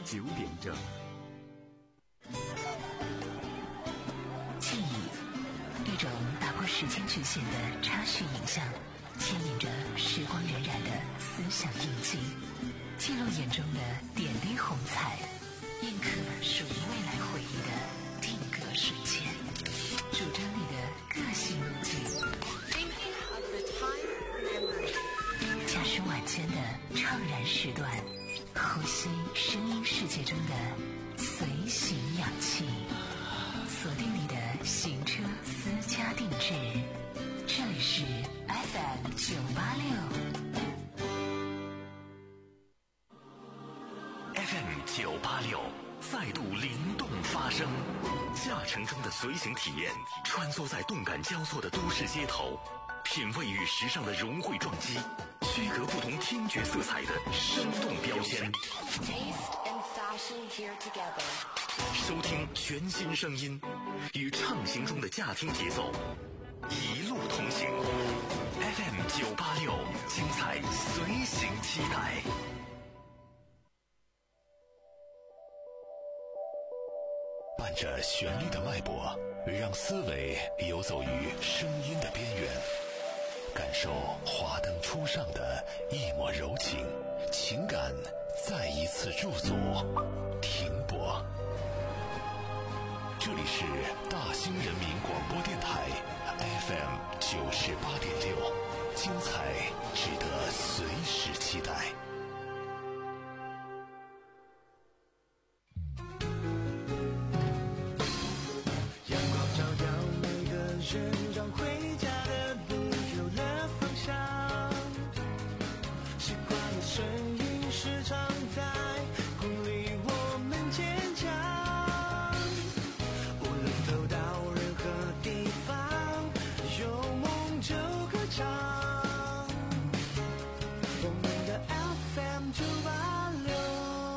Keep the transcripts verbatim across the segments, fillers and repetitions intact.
九点整。 记忆，一种打破时间局限的插叙影像，牵引着时光荏苒的思想印记，记录眼中的点滴红彩，印刻属于未来回忆的定格瞬间，主张你的个性路径。驾驶晚间的怅然时段，呼吸声音世界中的随行氧气，锁定你的行车私家定制，这里是 F M 九八六 F M 九八六再度灵动发声，驾乘中的随行体验，穿梭在动感交错的都市街头，品味与时尚的融汇撞击，区隔不同听觉色彩的生动标签，收听全新声音，与畅行中的驾听节奏一路同行。 F M 九八六精彩随行期待。伴着旋律的脉搏，让思维游走于声音的边缘，感受华灯初上的一抹柔情，情感再一次驻足停泊。这里是大兴人民广播电台 F M 九十八点六，精彩值得随时期待。 让回家的路有了方向，习惯的声音时常在鼓励我们坚强，无论走到任何地方，有梦就歌唱，我们的 F M 九八六。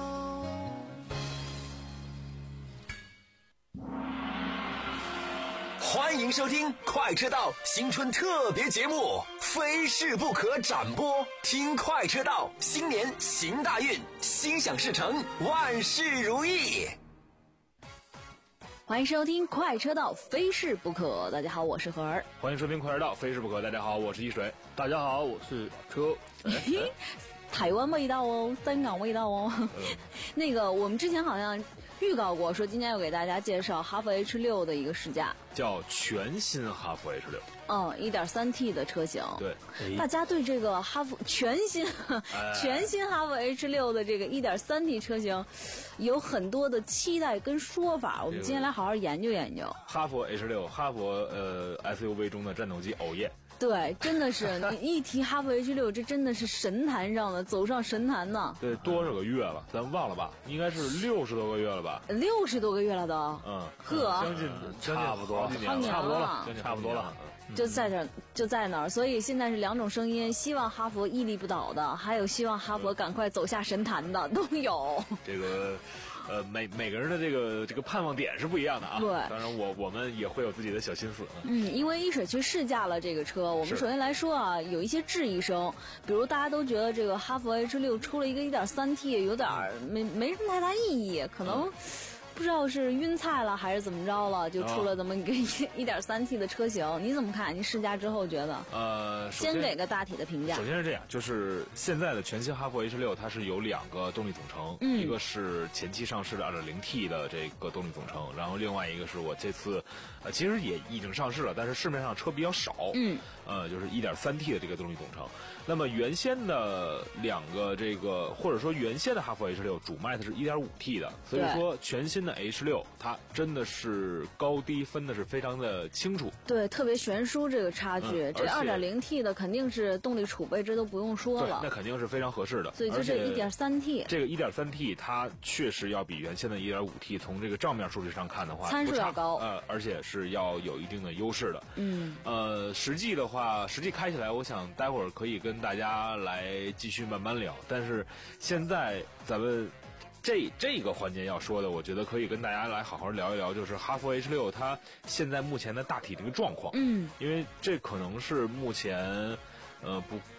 欢迎收听快车道新春特别节目，非试不可展播。听快车道，新年行大运，心想事成，万事如意。 欢迎收听快车道，非试不可。大家好，我是何儿。 欢迎收听快车道，非试不可。大家好，我是一水。大家好，我是车。 台湾味道哦，香港味道哦。嗯、那个，我们之前好像预告过，说今天要给大家介绍哈弗 H 六 的一个试驾， 叫全新哈弗 H 六。 嗯 一点三 T 的车型。 对， 大家对这个哈弗全新、哎、全新哈弗 H 六 的这个 一点三 T 车型有很多的期待跟说法，我们今天来好好研究研究。 哈弗 H 六，哈弗呃 S U V 中的战斗机，哦耶！ 对，真的是你一提哈弗 H 六，这真的是神坛上的，走上神坛呢。 对，多少个月了？咱忘了吧？应该是六十多个月了吧？ 六十多个月了都。 嗯， 呵， 将近差不多， 差不多了，差不多了。 就在这儿，就在那儿，所以现在是两种声音，希望哈佛屹立不倒的，还有希望哈佛赶快走下神坛的，都有。 这个。呃，每每个人的这个这个盼望点是不一样的啊。 对， 当然我我们也会有自己的小心思。 嗯，因为一水去试驾了这个车，我们首先来说啊，有一些质疑声，比如大家都觉得这个哈弗 H 六出了一个 一点三 T， 有点没没什么太大意义，可能。嗯不知道是晕菜了还是怎么着了，就出了这么一个一点三 T 的车型，你怎么看？你试驾之后觉得？ 呃， 先给个大体的评价。 首先是这样，就是现在的全新哈弗 H 六，它是有两个动力总成， 嗯、 一个是前期上市的 二点零 T 的这个动力总成，然后另外一个是我这次，呃，其实也已经上市了，但是市面上车比较少， 嗯， 呃，就是 一点三 T 的这个动力总成。那么原先的两个这个，或者说原先的哈弗 H 六主卖的是 一点五 T 的，所以说全新的 H 六它真的是高低分的是非常的清楚， 对，特别悬殊这个差距。嗯、这 二点零 T 的肯定是动力储备，这都不用说了， 那肯定是非常合适的。 所以就这 一点三 T， 这个 一点三 T 它确实要比原先的 一点五 T 从这个账面数据上看的话， 参数要高， 呃，而且是要有一定的优势的。 嗯， 呃，实际的话，实际开起来，我想待会儿可以跟大家来继续慢慢聊。但是现在咱们。这这个环节要说的，我觉得可以跟大家来好好聊一聊，就是哈弗 H 六它现在目前的大体这个状况。 嗯， 因为这可能是目前呃不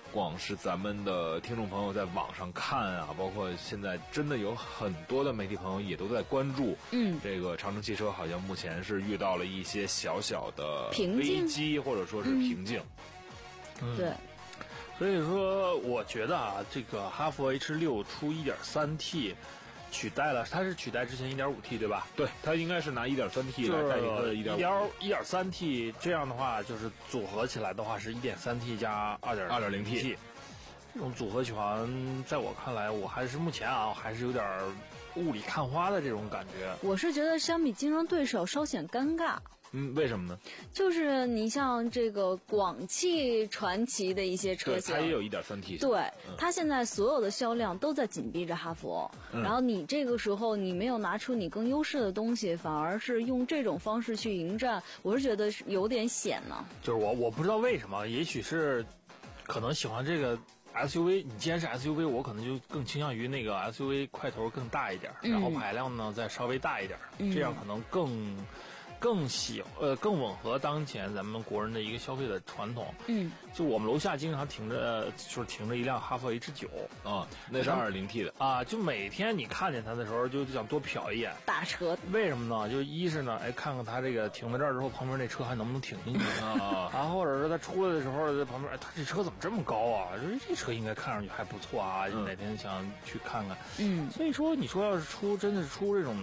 光是咱们的听众朋友在网上看啊，包括现在真的有很多的媒体朋友也都在关注， 嗯， 这个长城汽车好像目前是遇到了一些小小的瓶颈危机，或者说是瓶颈。 嗯、对。 所以说，我觉得啊，这个哈弗 H 六出 一点三 T， 取代了，它是取代之前 一点五 T 对吧？ 对，它应该是拿 一点三 T 来代替它的 一点五一点三 T， 这样的话就是组合起来的话是 一点三 T 加二点零 T， 这种组合拳，在我看来，我还是目前啊，还是有点雾里看花的这种感觉。 我是觉得相比竞争对手稍显尴尬。 嗯，为什么呢？ 就是你像这个广汽传祺的一些车型， 它也有 一点三 T。 对， 嗯、 它现在所有的销量都在紧逼着哈弗、嗯，然后你这个时候你没有拿出你更优势的东西，反而是用这种方式去迎战，我是觉得是有点险呢。 就是我我不知道为什么，也许是可能喜欢这个 S U V， 你既然是 S U V， 我可能就更倾向于那个 S U V 块头更大一点，嗯、然后排量呢再稍微大一点，嗯、这样可能更。更喜呃更吻合当前咱们国人的一个消费的传统。 嗯， 就我们楼下经常停着，就是停着一辆哈弗 H 九啊，那是 二点零 T 的啊，就每天你看见它的时候，就想多瞟一眼。 大车， 为什么呢？就一是呢，哎，看看它这个停在这儿之后，旁边那车还能不能停进去啊？啊，或者是它出来的时候，在旁边，哎，它这车怎么这么高啊？就是这车应该看上去还不错啊，就哪天想去看看。 嗯， 所以说，你说要是出，真的是出这种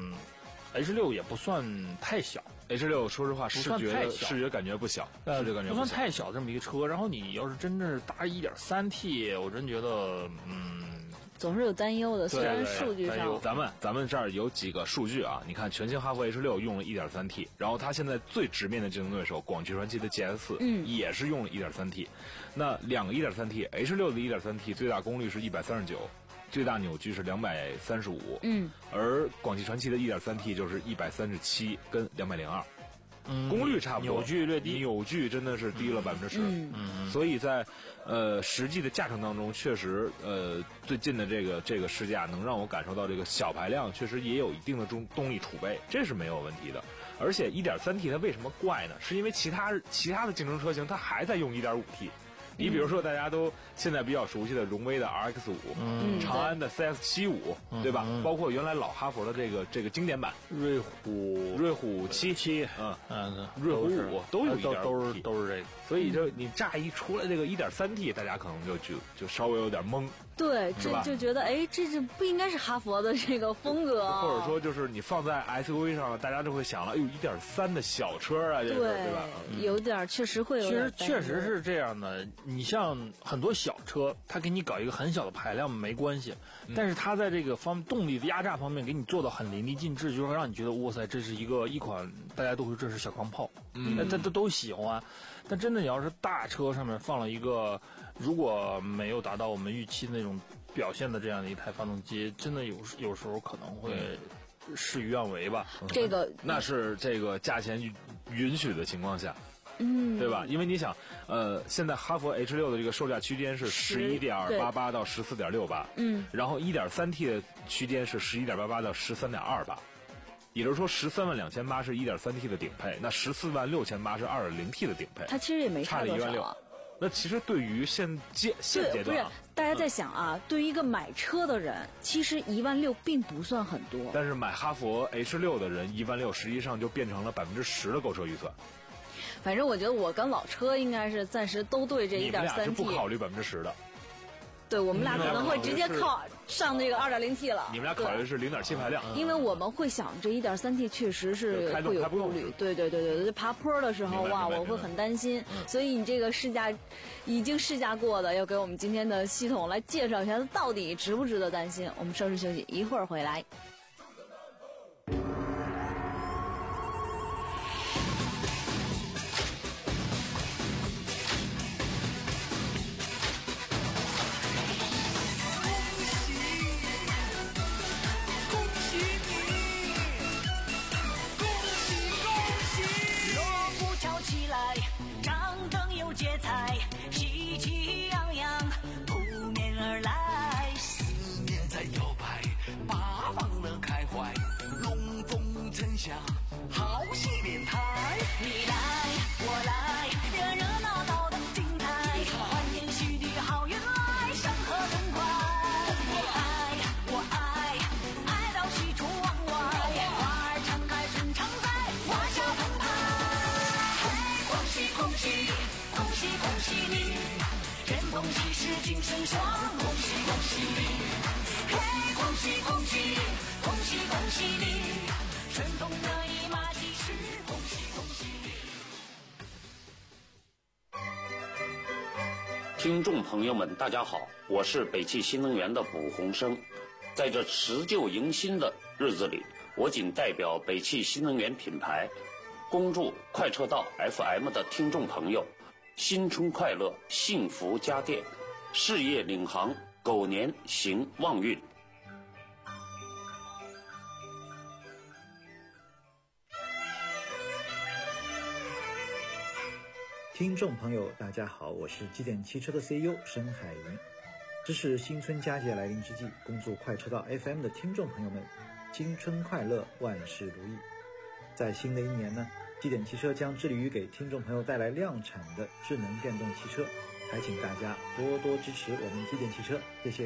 H 六也不算太小。 H 六说实话，视觉视觉感觉不小， 呃， 视觉感觉不算太小这么一个车。然后你要是真正是搭 一点三 T， 我真觉得，嗯， 总是有担忧的。虽然数据上， 咱们咱们这儿有几个数据啊，你看全新哈弗 H 六用了 一点三 T， 然后它现在最直面的竞争对手广汽传祺的 G S 四， 嗯， 也是用了 一点三 T。那两个 一点三 T，H 六的 一点三 T 最大功率是一百三十九。最大扭矩是两百三十五， 嗯， 而广汽传祺的 一点三 T 就是一百三十七跟两百零二，嗯，功率差不多， 扭矩略低， 扭矩真的是低了百分之十， 嗯， 所以在呃实际的驾乘当中，确实呃最近的这个这个试驾能让我感受到这个小排量确实也有一定的动动力储备，这是没有问题的。而且 一点三 T 它为什么怪呢？是因为其他其他的竞争车型它还在用 一点五 T。你比如说，大家都现在比较熟悉的荣威的 R X 五、 嗯， 长安的 C S 七十五，对吧？ 嗯、 包括原来老哈弗的这个这个经典版瑞虎瑞虎七七， 嗯嗯， 瑞虎五都有一点都是都是这个， 所以就你乍一出来这个 一点三 T， 大家可能就就就稍微有点懵。 对，这就觉得哎，这这不应该是哈弗的这个风格、啊， 或者说就是你放在 S U V 上，大家就会想了，哎呦，一点三的小车啊，这对对吧？ 嗯、有点确实会有点。其实确实是这样的，你像很多小车，它给你搞一个很小的排量没关系，嗯、但是它在这个方动力的压榨方面给你做到很淋漓尽致，就是让你觉得哇塞，这是一个一款大家都会这是小钢炮，嗯，大家都喜欢。但真的你要是大车上面放了一个，如果没有达到我们预期的那种表现的这样的一台发动机，真的有有时候可能会事与愿违吧。 这个那是这个价钱允许的情况下。 嗯， 对吧？因为你想，呃，现在哈弗 H 六的这个售价区间是十一点八八到十四点六八， 嗯， 然后一点三 T 的区间是十一点八八到十三点二八，也就是说十三万两千八是一点三 T 的顶配，那十四万六千八是二点零 T 的顶配， 它其实也没差了一万六。那其实对于现阶现阶段、啊， 不是大家在想啊，嗯、对于一个买车的人，其实一万六并不算很多， 但是买哈弗 H 六的人一万六实际上就变成了百分之十的购车预算。 反正我觉得我跟老车应该是暂时都对这一点三 T， 你们俩是不考虑百分之十的。 对，我们俩可能会直接靠上这个二点零 T 了。 你们俩考虑的是零点七排量， 因为我们会想这一点三 T 确实是会有顾虑。对对对对对，爬坡的时候哇，我会很担心。所以你这个试驾已经试驾过的，要给我们今天的系统来介绍一下，它到底值不值得担心？我们稍事休息，一会儿回来。 喜气洋洋扑面而来，思念在摇摆，八方乐开怀，龙凤呈祥，好戏连台。你来我来，热热闹闹的精彩，欢天喜地好运听众朋友们，大家好，我是北汽新能源的卜鸿生。在这辞旧迎新的日子里，我仅代表北汽新能源品牌，恭祝快车道 F M 的听众朋友新春快乐，幸福家电，事业领航，狗年行旺运。 听众朋友，大家好，我是机电汽车的 C E O 申海云。支持新春佳节来临之际，恭祝快车道 F M 的听众朋友们新春快乐，万事如意。在新的一年呢，机电汽车将致力于给听众朋友带来量产的智能电动汽车，还请大家多多支持我们机电汽车，谢谢。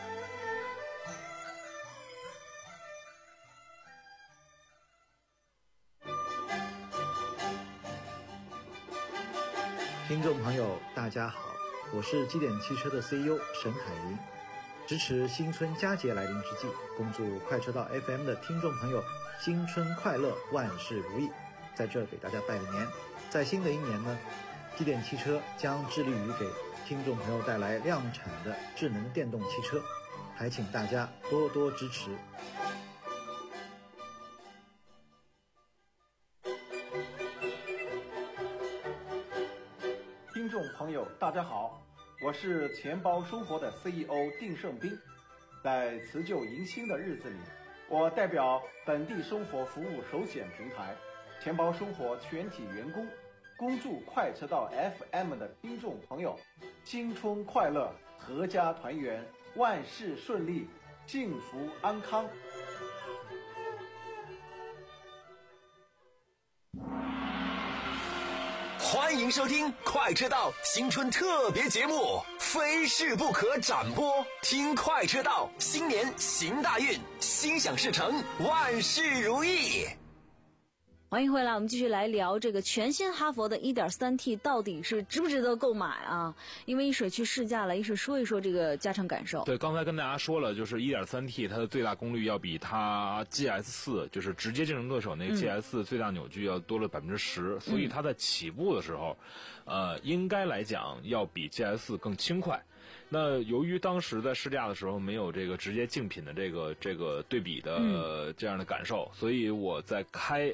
听众朋友，大家好，我是机电汽车的 C E O 沈海云。支持新春佳节来临之际，恭祝快车道 F M 的听众朋友新春快乐，万事如意。在这给大家拜个年。在新的一年呢，机电汽车将致力于给听众朋友带来量产的智能电动汽车，还请大家多多支持。 听众朋友，大家好，我是钱包生活的 C E O 丁胜斌。在辞旧迎新的日子里，我代表本地生活服务首选平台钱包生活全体员工，恭祝快车道 F M 的听众朋友新春快乐，阖家团圆，万事顺利，幸福安康。 欢迎收听快车道新春特别节目《非试不可》展播，听快车道，新年行大运，心想事成，万事如意。 欢迎回来，我们继续来聊这个全新哈佛的 一点三 T 到底是值不值得购买啊？因为一水去试驾了，一水说一说这个驾乘感受。 对，刚才跟大家说了，就是 一点三 T 它的最大功率要比它 G S 四， 就是直接竞争对手那个 G S 四、嗯、最大扭矩要多了百分之十，所以它在起步的时候，嗯、呃，应该来讲要比 G S 四 更轻快。那由于当时在试驾的时候没有这个直接竞品的这个这个对比的、嗯、这样的感受，所以我在开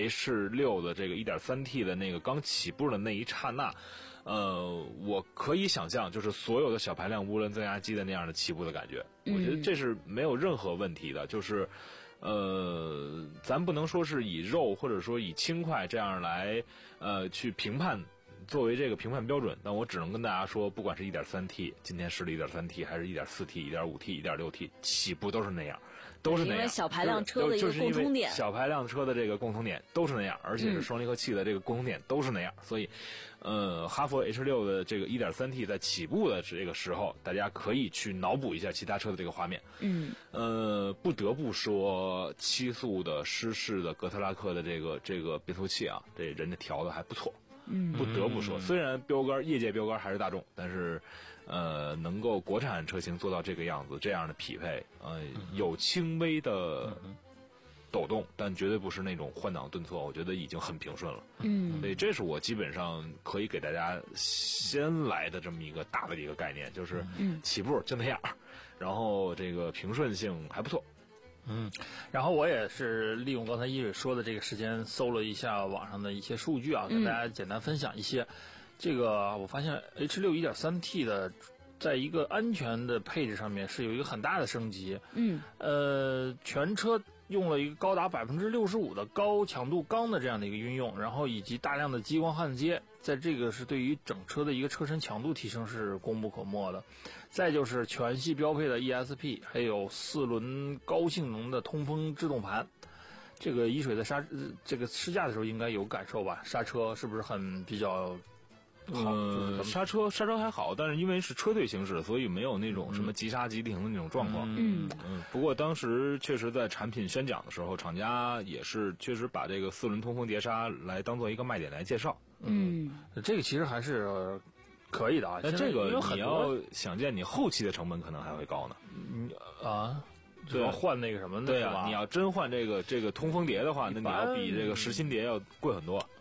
H 六 的这个 一点三 T 的那个刚起步的那一刹那，呃，我可以想象，就是所有的小排量涡轮增压机的那样的起步的感觉，我觉得这是没有任何问题的，就是。呃，咱不能说是以肉或者说以轻快这样来呃去评判，作为这个评判标准，但我只能跟大家说，不管是 一点三 T 今天试了 一点三 T 还是 一点四 T、一点五 T、一点六 T 起步都是那样，都是那样。 因为小排量车的一个共通点， 小排量车的这个共同点都是那样，而且是双离合器的这个共同点都是那样，嗯、所以。呃，哈弗 H 六 的这个 一点三 T 在起步的这个时候，大家可以去脑补一下其他车的这个画面。 嗯。 呃，不得不说，七速的湿式的格特拉克的这个这个变速器啊，这人家调的还不错。 嗯。 不得不说，虽然标杆业界标杆还是大众，但是呃，能够国产车型做到这个样子，这样的匹配，呃，有轻微的。嗯抖动，但绝对不是那种换挡顿挫，我觉得已经很平顺了。 嗯， 所以这是我基本上可以给大家先来的这么一个大的一个概念，就是起步就那样，然后这个平顺性还不错。 嗯，然后我也是利用刚才一水说的这个时间，搜了一下网上的一些数据啊，跟大家简单分享一些。嗯、这个我发现 H 六 一点三 T 的。在一个安全的配置上面是有一个很大的升级， 嗯， 呃，全车用了一个高达百分之六十五的高强度钢的这样的一个运用，然后以及大量的激光焊接，在这个是对于整车的一个车身强度提升是功不可没的。再就是全系标配的 E S P， 还有四轮高性能的通风制动盘。这个一水在刹这个试驾的时候应该有感受吧？刹车是不是很比较？ 好，呃，刹车刹车还好，但是因为是车队行驶，所以没有那种什么急刹急停的那种状况。 嗯嗯。不过当时确实在产品宣讲的时候，厂家也是确实把这个四轮通风碟刹来当做一个卖点来介绍。 嗯， 嗯这个其实还是可以的啊。 那这个你要想见，你后期的成本可能还会高呢。 嗯啊。就要换那个什么的， 对啊，你要真换这个这个通风碟的话，那你要比这个实心碟要贵很多。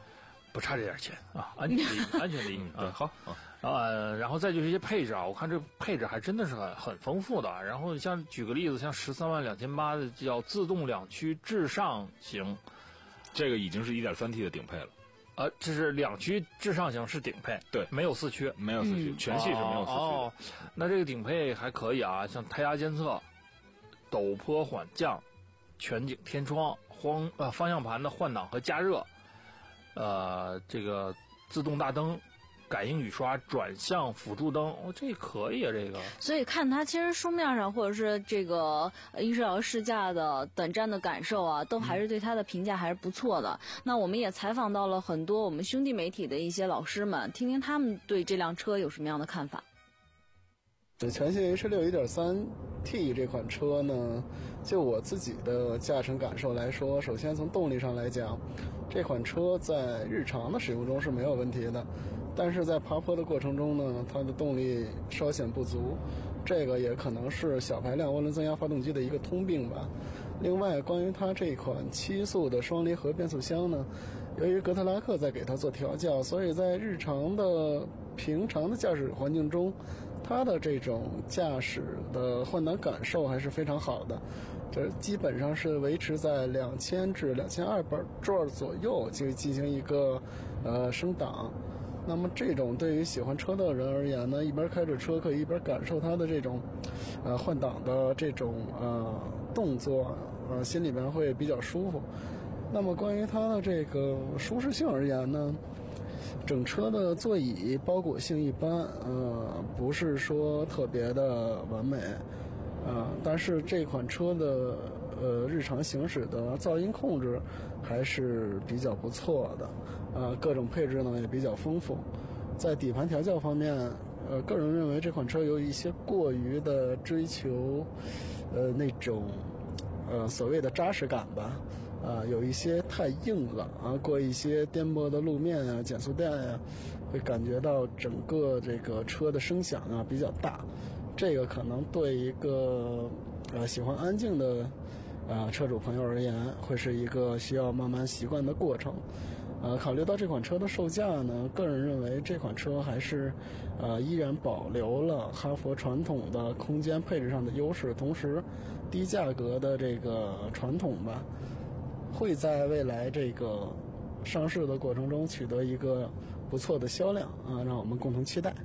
不差这点钱啊，安全第一，安全第一啊。 好啊，呃，然后再就是一些配置啊，我看这配置还真的是很很丰富的。然后像举个例子，像十三万两千八的叫自动两驱至上型， 这个已经是 一点三 T 的顶配了。 呃，这是两驱至上型是顶配， 对， 没有四驱， 没有四驱， 嗯、 全系是没有四驱的。 哦，那这个顶配还可以啊，像胎压监测、陡坡缓降、全景天窗、方呃方向盘的换挡和加热。呃，这个自动大灯、感应雨刷、转向辅助灯，哦，这可以啊，这个。 所以看它其实书面上或者是这个英仕劳试驾的短暂的感受啊，都还是对它的评价还是不错的。嗯、那我们也采访到了很多我们兄弟媒体的一些老师们，听听他们对这辆车有什么样的看法。 全系 H 六 一点三 T 这款车呢，就我自己的驾乘感受来说，首先从动力上来讲，这款车在日常的使用中是没有问题的，但是在爬坡的过程中呢，它的动力稍显不足，这个也可能是小排量涡轮增压发动机的一个通病吧。另外，关于它这款七速的双离合变速箱呢，由于格特拉克在给它做调教，所以在日常的平常的驾驶环境中，它的这种驾驶的换挡感受还是非常好的，这基本上是维持在两千至两千二百转左右就进行一个呃升档。那么这种对于喜欢车的人而言呢，一边开着车可以一边感受它的这种呃换挡的这种呃动作，呃心里面会比较舒服。那么关于它的这个舒适性而言呢，整车的座椅包裹性一般，呃，不是说特别的完美，呃，但是这款车的呃日常行驶的噪音控制还是比较不错的，呃，各种配置呢也比较丰富。在底盘调教方面，呃，个人认为这款车有一些过于的追求，呃，那种呃所谓的扎实感吧。啊，有一些太硬了啊，过一些颠簸的路面啊、减速带啊，会感觉到整个这个车的声响啊比较大，这个可能对一个呃喜欢安静的啊车主朋友而言，会是一个需要慢慢习惯的过程。呃，考虑到这款车的售价呢，个人认为这款车还是呃依然保留了哈弗传统的空间配置上的优势，同时低价格的这个传统吧。会在未来这个上市的过程中取得一个不错的销量啊，让我们共同期待。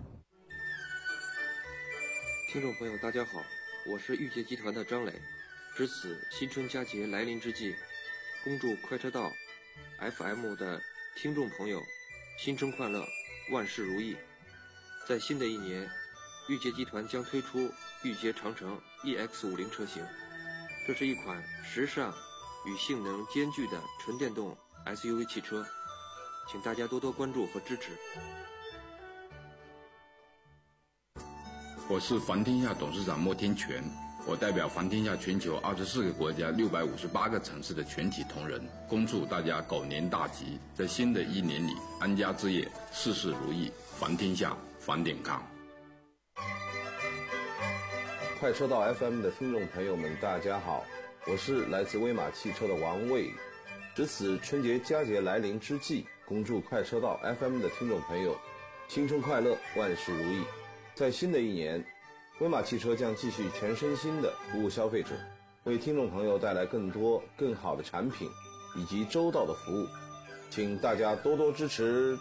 听众朋友大家好，我是御捷集团的张磊。值此新春佳节来临之际，恭祝快车道 F M 的听众朋友新春快乐，万事如意。在新的一年，御捷集团将推出御捷长城 E X 五十 车型，这是一款时尚与性能兼具的纯电动 S U V 汽车，请大家多多关注和支持。 我是环天下董事长莫天全，我代表环天下全球二十四个国家六百五十八个城市的全体同仁，恭祝大家狗年大吉，在新的一年里安家置业，事事如意，环天下，环点康。 快车道 F M 的听众朋友们，大家好。我是来自威马汽车的王卫，值此春节佳节来临之际，恭祝快车道 F M 的听众朋友新春快乐，万事如意。在新的一年，威马汽车将继续全身心的服务消费者，为听众朋友带来更多更好的产品以及周到的服务，请大家多多支持。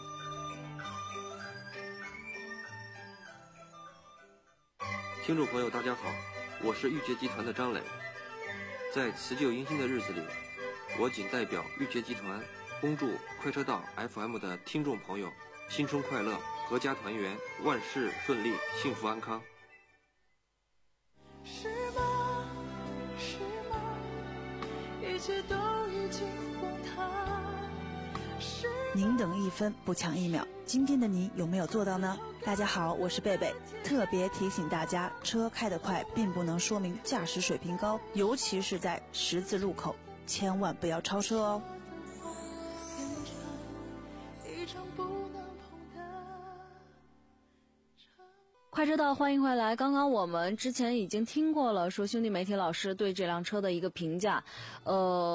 听众朋友大家好，我是御捷集团的张磊。在辞旧迎新的日子里，我仅代表御捷集团，恭祝快车道 F M 的听众朋友新春快乐，阖家团圆，万事顺利，幸福安康。 是吗？是吗？一切都已经崩塌。 您等一分，不抢一秒。今天的你有没有做到呢？大家好，我是贝贝，特别提醒大家，车开得快并不能说明驾驶水平高，尤其是在十字路口，千万不要超车哦。 快车道，欢迎回来。刚刚我们之前已经听过了，说兄弟媒体老师对这辆车的一个评价，呃。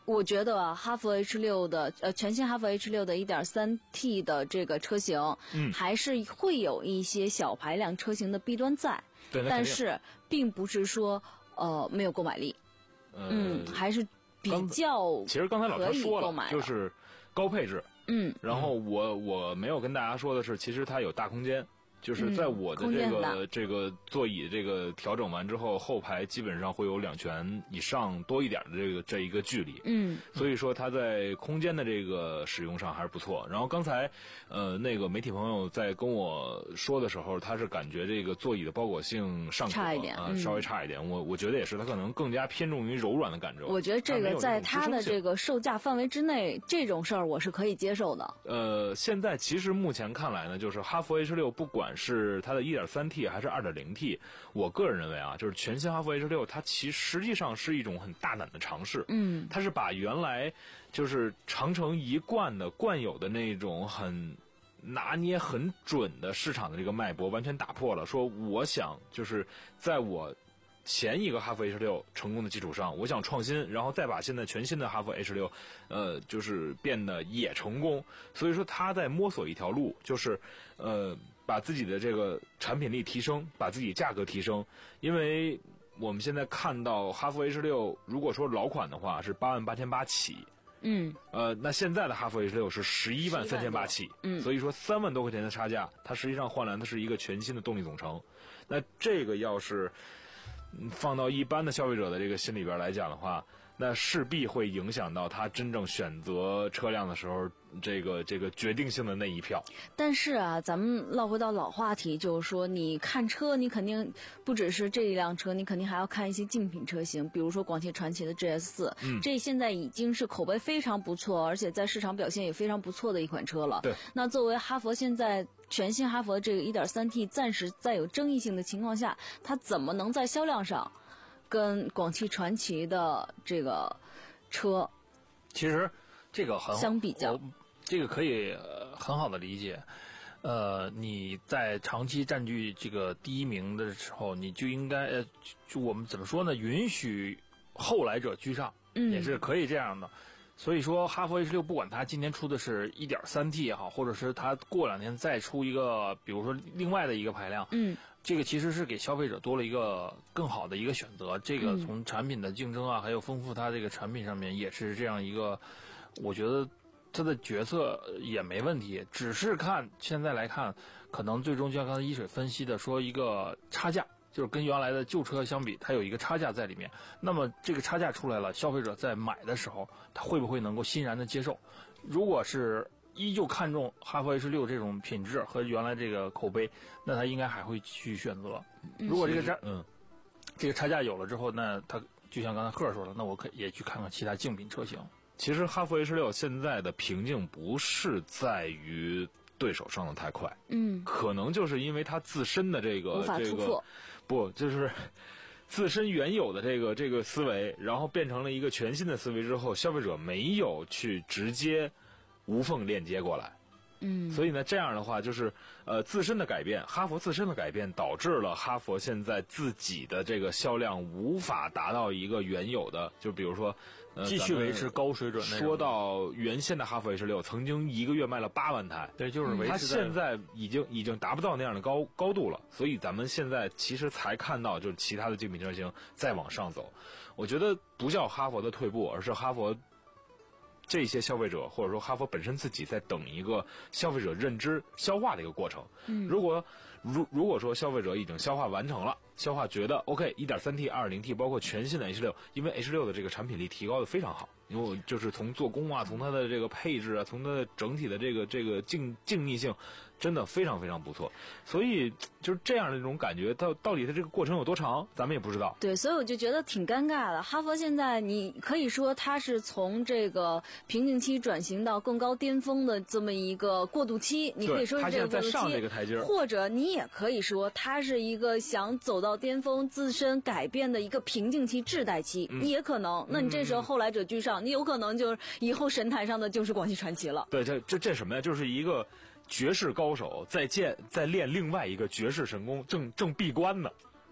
我觉得啊，哈弗 H 六的呃全新哈弗 H 六的 一点三 T 的这个车型， 嗯， 还是会有一些小排量车型的弊端在， 对， 但是并不是说呃没有购买力， 呃、 嗯，还是比较其实刚才老师说了，就是高配置， 嗯， 然后我我没有跟大家说的是，其实它有大空间。就是在我的这个、 嗯、 这个座椅这个调整完之后，后排基本上会有两拳以上多一点的这个这一个距离， 嗯， 所以说它在空间的这个使用上还是不错。然后刚才呃那个媒体朋友在跟我说的时候，他是感觉这个座椅的包裹性尚可差一点啊、 嗯， 稍微差一点。我我觉得也是，它可能更加偏重于柔软的感受。 我觉得这个在它的这个售价范围之内，这种事儿我是可以接受的。 呃，现在其实目前看来呢，就是哈弗 H 六不管是它的一点三 T 还是二点零 T， 我个人认为啊，就是全新哈弗 H 六，它其实际上是一种很大胆的尝试。 嗯， 它是把原来就是长城一贯的惯有的那种很拿捏很准的市场的这个脉搏完全打破了。说我想就是在我前一个哈弗 H 六成功的基础上，我想创新，然后再把现在全新的哈弗 H 六，呃，就是变得也成功。所以说他在摸索一条路，就是呃。把自己的这个产品力提升，把自己价格提升，因为我们现在看到哈弗 H 六，如果说老款的话是八万八千八起， 嗯， 呃，那现在的哈弗 H 六是十一万三千八起， 嗯， 所以说三万多块钱的差价，它实际上换来的是一个全新的动力总成。那这个要是放到一般的消费者的这个心里边来讲的话，那势必会影响到他真正选择车辆的时候，这个这个决定性的那一票。 但是啊，咱们唠回到老话题，就是说，你看车，你肯定不只是这一辆车，你肯定还要看一些竞品车型，比如说广汽传祺的 G S 四， 嗯， 这现在已经是口碑非常不错，而且在市场表现也非常不错的一款车了。 对。 那作为哈弗现在全新哈弗这个 一点三 T 暂时在有争议性的情况下，它怎么能在销量上跟广汽传祺的这个车， 其实这个很相比较， 这个可以很好的理解。呃，你在长期占据这个第一名的时候，你就应该呃，就我们怎么说呢？允许后来者居上， 嗯， 也是可以这样的。所以说，哈弗 H 六不管它今年出的是 一点三 T 也好，或者是它过两天再出一个，比如说另外的一个排量， 嗯， 这个其实是给消费者多了一个更好的一个选择。这个从产品的竞争啊，还有丰富它这个产品上面，也是这样一个，我觉得它的决策也没问题。只是看现在来看，可能最终就像刚才一水分析的，说一个差价。就是跟原来的旧车相比，它有一个差价在里面。那么这个差价出来了，消费者在买的时候，他会不会能够欣然的接受？如果是依旧看重哈弗 H 六这种品质和原来这个口碑，那他应该还会去选择。如果这个差， 嗯， 这个差价有了之后，那他就像刚才贺说的，那我可也去看看其他竞品车型。 其实哈弗 H 六现在的瓶颈不是在于对手上的太快， 嗯， 可能就是因为它自身的这个无法突破。 这个不就是自身原有的这个这个思维，然后变成了一个全新的思维之后，消费者没有去直接无缝链接过来。 嗯， 所以呢，这样的话就是呃自身的改变，哈弗自身的改变导致了哈弗现在自己的这个销量无法达到一个原有的，就比如说呃继续维持高水准。 说到原先的哈弗 H 六，曾经一个月卖了八万台， 对，就是维持。 它现在已经已经达不到那样的高高度了，所以咱们现在其实才看到就是其他的竞品车型再往上走。我觉得不叫哈弗的退步，而是哈弗这些消费者或者说哈弗本身自己在等一个消费者认知消化的一个过程。 嗯， 如果如如果说消费者已经消化完成了，消化觉得 OK 一点三 T 二点零 T 包括全新的 H 六，因为 H 六的这个产品力提高的非常好，因为就是从做工啊，从它的这个配置啊，从它的整体的这个这个静静谧性真的非常非常不错。所以就是这样的一种感觉，到到底它这个过程有多长咱们也不知道。 对，所以我就觉得挺尴尬的。哈弗现在你可以说它是从这个瓶颈期转型到更高巅峰的这么一个过渡期，你可以说是这个过渡期， 它现在在上这个台阶， 或者你也可以说它是一个想走到巅峰自身改变的一个瓶颈期滞带期， 嗯、 也可能。那你这时候后来者居上，嗯、你有可能就是以后神坛上的就是广汽传祺了。 对，这这这什么呀？就是一个绝世高手在见在练另外一个绝世神功，正正闭关呢。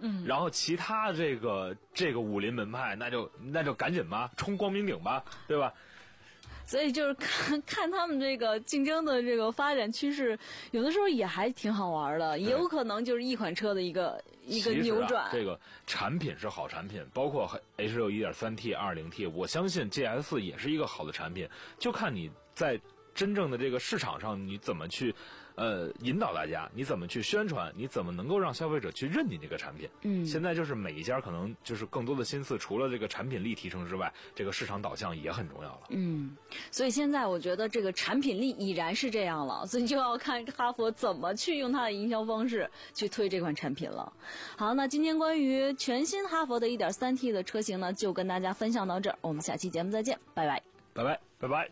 嗯，然后其他这个这个武林门派，那就那就赶紧吧，冲光明顶吧，对吧？ 所以就是看看他们这个竞争的这个发展趋势，有的时候也还挺好玩的，也有可能就是一款车的一个一个扭转。 啊、这个产品是好产品，包括 H 六 一点三 T、二零 T， 我相信 G S 四也是一个好的产品，就看你在真正的这个市场上你怎么去呃引导大家，你怎么去宣传，你怎么能够让消费者去认你这个产品。 嗯， 现在就是每一家可能就是更多的心思，除了这个产品力提升之外，这个市场导向也很重要了。 嗯，所以现在我觉得这个产品力已然是这样了，所以就要看哈弗怎么去用它的营销方式去推这款产品了。好，那今天关于全新哈弗的 一点三 T 的车型呢，就跟大家分享到这儿，我们下期节目再见，拜拜， 拜拜，拜拜。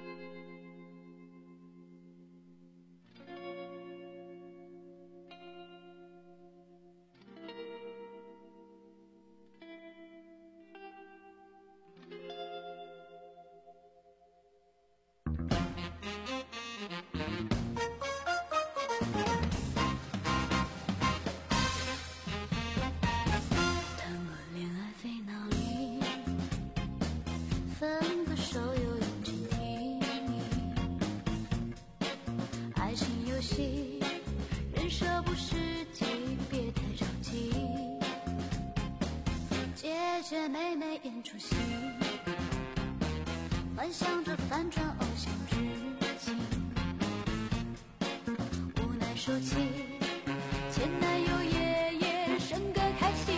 分个手又用尽体力，爱情游戏人设不实际，别太着急，姐姐妹妹演出戏，幻想着反转偶像剧情，无奈收起前男友爷爷生个开心。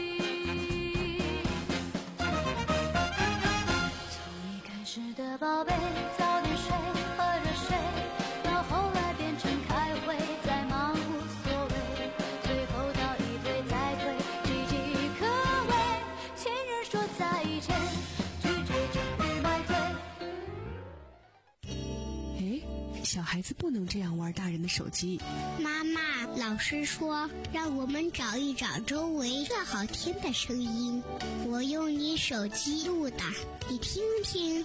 的宝贝，早点睡，喝热水，到后来变成开会，再忙无所谓，最后到一对再退，岌岌可危。前任说再见，拒绝终于买醉。 哎，小孩子不能这样玩大人的手机。 妈妈，老师说让我们找一找周围最好听的声音，我用你手机录的，你听听。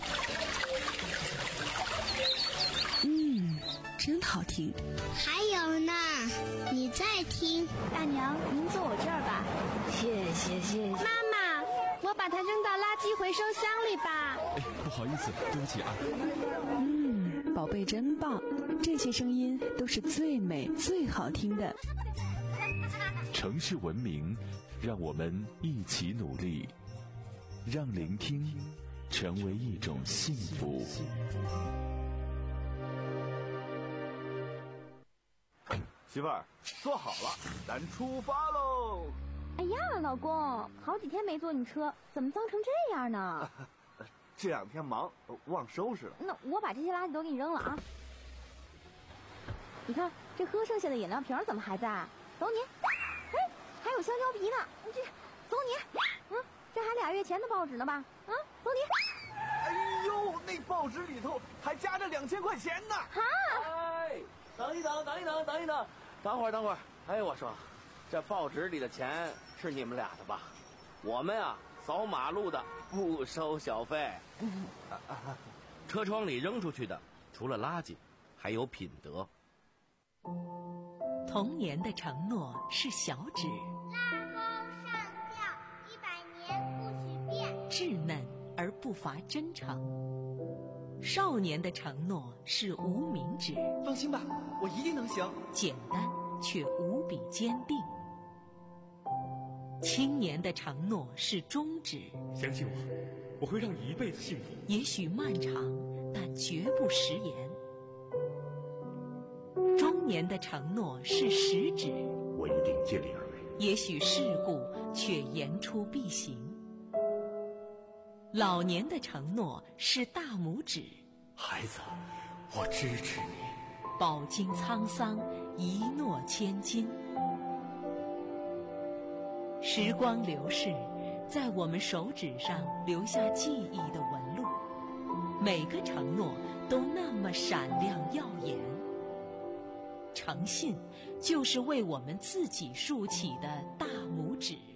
嗯，真好听。 还有呢，你再听。 大娘，您坐我这儿吧。 谢谢谢谢。 妈妈，我把它扔到垃圾回收箱里吧。 哎，不好意思，对不起啊。 嗯，宝贝真棒，这些声音都是最美最好听的。 城市文明，让我们一起努力，让聆听成为一种幸福。 媳妇儿，坐好了，咱出发喽！ 哎呀，老公，好几天没坐你车，怎么脏成这样呢？ 这两天忙，忘收拾了。 那我把这些垃圾都给你扔了啊！你看这喝剩下的饮料瓶怎么还在？走你！哎，还有香蕉皮呢，这走你！嗯，这还俩月前的报纸呢吧？啊，走你！ 哎呦，那报纸里头还夹着两千块钱呢！ 哈！ 哎，等一等，等一等，等一等，等会儿，等会儿。哎，我说，这报纸里的钱是你们俩的吧？我们啊，扫马路的不收小费。车窗里扔出去的，除了垃圾，还有品德。 童年的承诺是小指， 拉钩上吊，一百年不许变， 稚嫩而不乏真诚。少年的承诺是无名指， 放心吧，我一定能行。 简单却无比坚定。青年的承诺是中指， 相信我，我会让你一辈子幸福。 也许漫长，但绝不食言。中年的承诺是食指， 我一定尽力而为。 也许世故，却言出必行。老年的承诺是大拇指， 孩子，我支持你。 饱经沧桑，一诺千金。时光流逝，在我们手指上留下记忆的纹路，每个承诺都那么闪亮耀眼。诚信就是为我们自己竖起的大拇指。